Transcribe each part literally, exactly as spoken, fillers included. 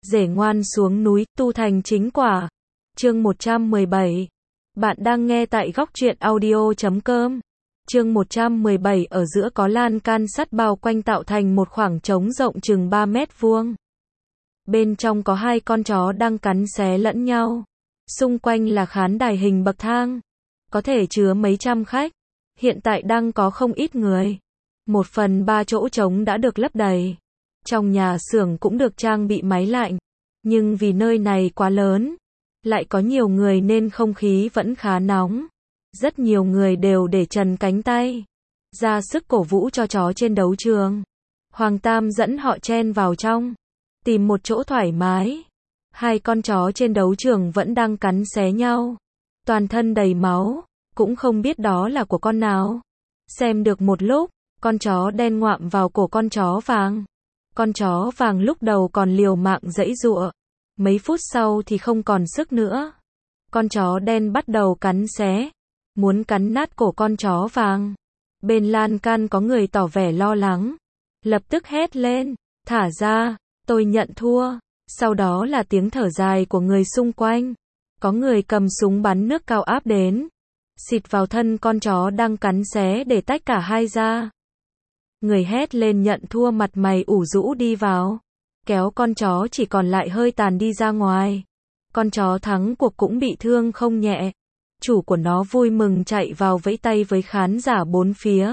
Rể ngoan xuống núi, tu thành chính quả. Chương một trăm mười bảy. Bạn đang nghe tại góc truyện audio chấm com. Chương một trăm mười bảy, ở giữa có lan can sắt bao quanh tạo thành một khoảng trống rộng chừng ba mét vuông. Bên trong có hai con chó đang cắn xé lẫn nhau. Xung quanh là khán đài hình bậc thang, có thể chứa mấy trăm khách. Hiện tại đang có không ít người. Một phần ba chỗ trống đã được lấp đầy. Trong nhà xưởng cũng được trang bị máy lạnh. Nhưng vì nơi này quá lớn, lại có nhiều người nên không khí vẫn khá nóng. Rất nhiều người đều để trần cánh tay, ra sức cổ vũ cho chó trên đấu trường. Hoàng Tam dẫn họ chen vào trong, tìm một chỗ thoải mái. Hai con chó trên đấu trường vẫn đang cắn xé nhau, toàn thân đầy máu, cũng không biết đó là của con nào. Xem được một lúc, con chó đen ngoạm vào cổ con chó vàng. Con chó vàng lúc đầu còn liều mạng giãy giụa, mấy phút sau thì không còn sức nữa. Con chó đen bắt đầu cắn xé, muốn cắn nát cổ con chó vàng. Bên lan can có người tỏ vẻ lo lắng, lập tức hét lên, thả ra, tôi nhận thua. Sau đó là tiếng thở dài của người xung quanh. Có người cầm súng bắn nước cao áp đến, xịt vào thân con chó đang cắn xé để tách cả hai ra. Người hét lên nhận thua mặt mày ủ rũ đi vào, kéo con chó chỉ còn lại hơi tàn đi ra ngoài. Con chó thắng cuộc cũng bị thương không nhẹ. Chủ của nó vui mừng chạy vào vẫy tay với khán giả bốn phía.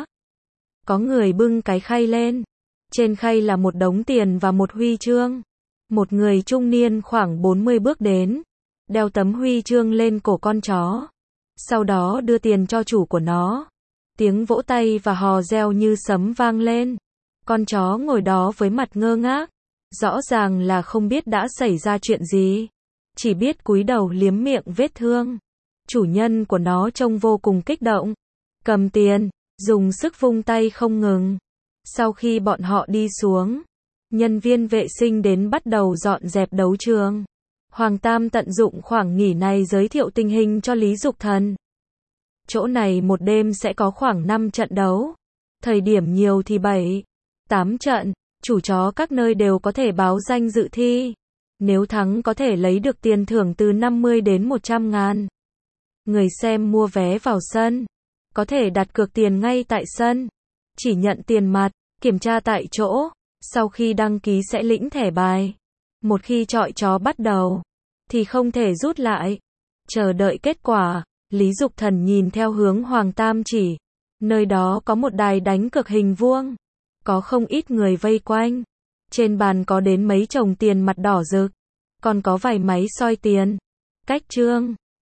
Có người bưng cái khay lên. Trên khay là một đống tiền và một huy chương. Một người trung niên khoảng bốn mươi bước đến, đeo tấm huy chương lên cổ con chó. Sau đó đưa tiền cho chủ của nó. Tiếng vỗ tay và hò reo như sấm vang lên. Con chó ngồi đó với mặt ngơ ngác. Rõ ràng là không biết đã xảy ra chuyện gì. Chỉ biết cúi đầu liếm miệng vết thương. Chủ nhân của nó trông vô cùng kích động. Cầm tiền, dùng sức vung tay không ngừng. Sau khi bọn họ đi xuống, nhân viên vệ sinh đến bắt đầu dọn dẹp đấu trường. Hoàng Tam tận dụng khoảng nghỉ này giới thiệu tình hình cho Lý Dục Thần. Chỗ này một đêm sẽ có khoảng năm trận đấu. Thời điểm nhiều thì bảy, tám trận. Chủ chó các nơi đều có thể báo danh dự thi. Nếu thắng có thể lấy được tiền thưởng từ năm mươi đến một trăm ngàn. Người xem mua vé vào sân, có thể đặt cược tiền ngay tại sân. Chỉ nhận tiền mặt, kiểm tra tại chỗ. Sau khi đăng ký sẽ lĩnh thẻ bài. Một khi chọi chó bắt đầu, thì không thể rút lại. Chờ đợi kết quả, Lý Dục Thần nhìn theo hướng Hoàng Tam chỉ. Nơi đó có một đài đánh cược hình vuông. Có không ít người vây quanh. Trên bàn có đến mấy chồng tiền mặt đỏ rực. Còn có vài máy soi tiền. Cách trương,